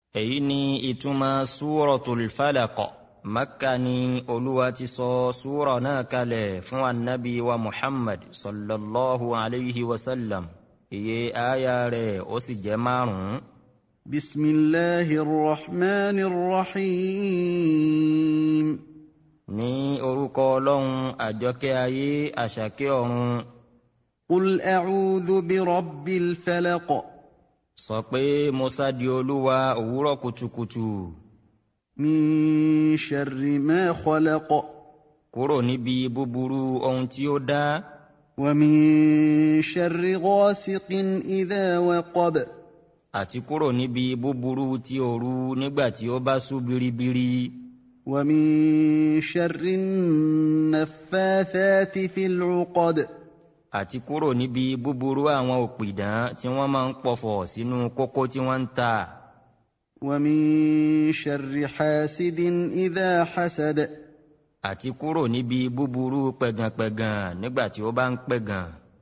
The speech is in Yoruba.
èyí ni ìtumọ̀ súratul falaq. Makka ni Olúwa ti sọ súra náà kalẹ̀ fún annabi wa Muhammad sallallahu alayhi wa sallam. Iye aya rẹ̀ ó sì jẹ́ 5. Bismillahir rahmanir rahim. Ní orúkọ Ọlọ́run àjọkẹ́ ayé àṣàkẹ́ ọ̀run. Qul a'udhu bi rabbil falaq. Sọ pé mo sádi Olúwa òwúrọ̀ kùtùkùtù. Min sharri ma khalaq. Kúrò níbi búburú ohun tí ó dá. Wa min sharri ghasiqin idha waqab. Àti kúrò níbi búburú tí òru nígbà tí ó bá ṣú biribiri. Wa min sharri naffathati fil 'uqad. Àti kúrò níbi búburú àwọn òpìdán tí wọ́n máa ń pọ̀fọ̀ sínú kókó tí wọ́n ń ta. Wa min sharri hasidin idha hasad. Àti kúrò níbi búburú pẹ̀gànpẹ̀gàn nígbà tí ó bá ń pẹ̀gàn.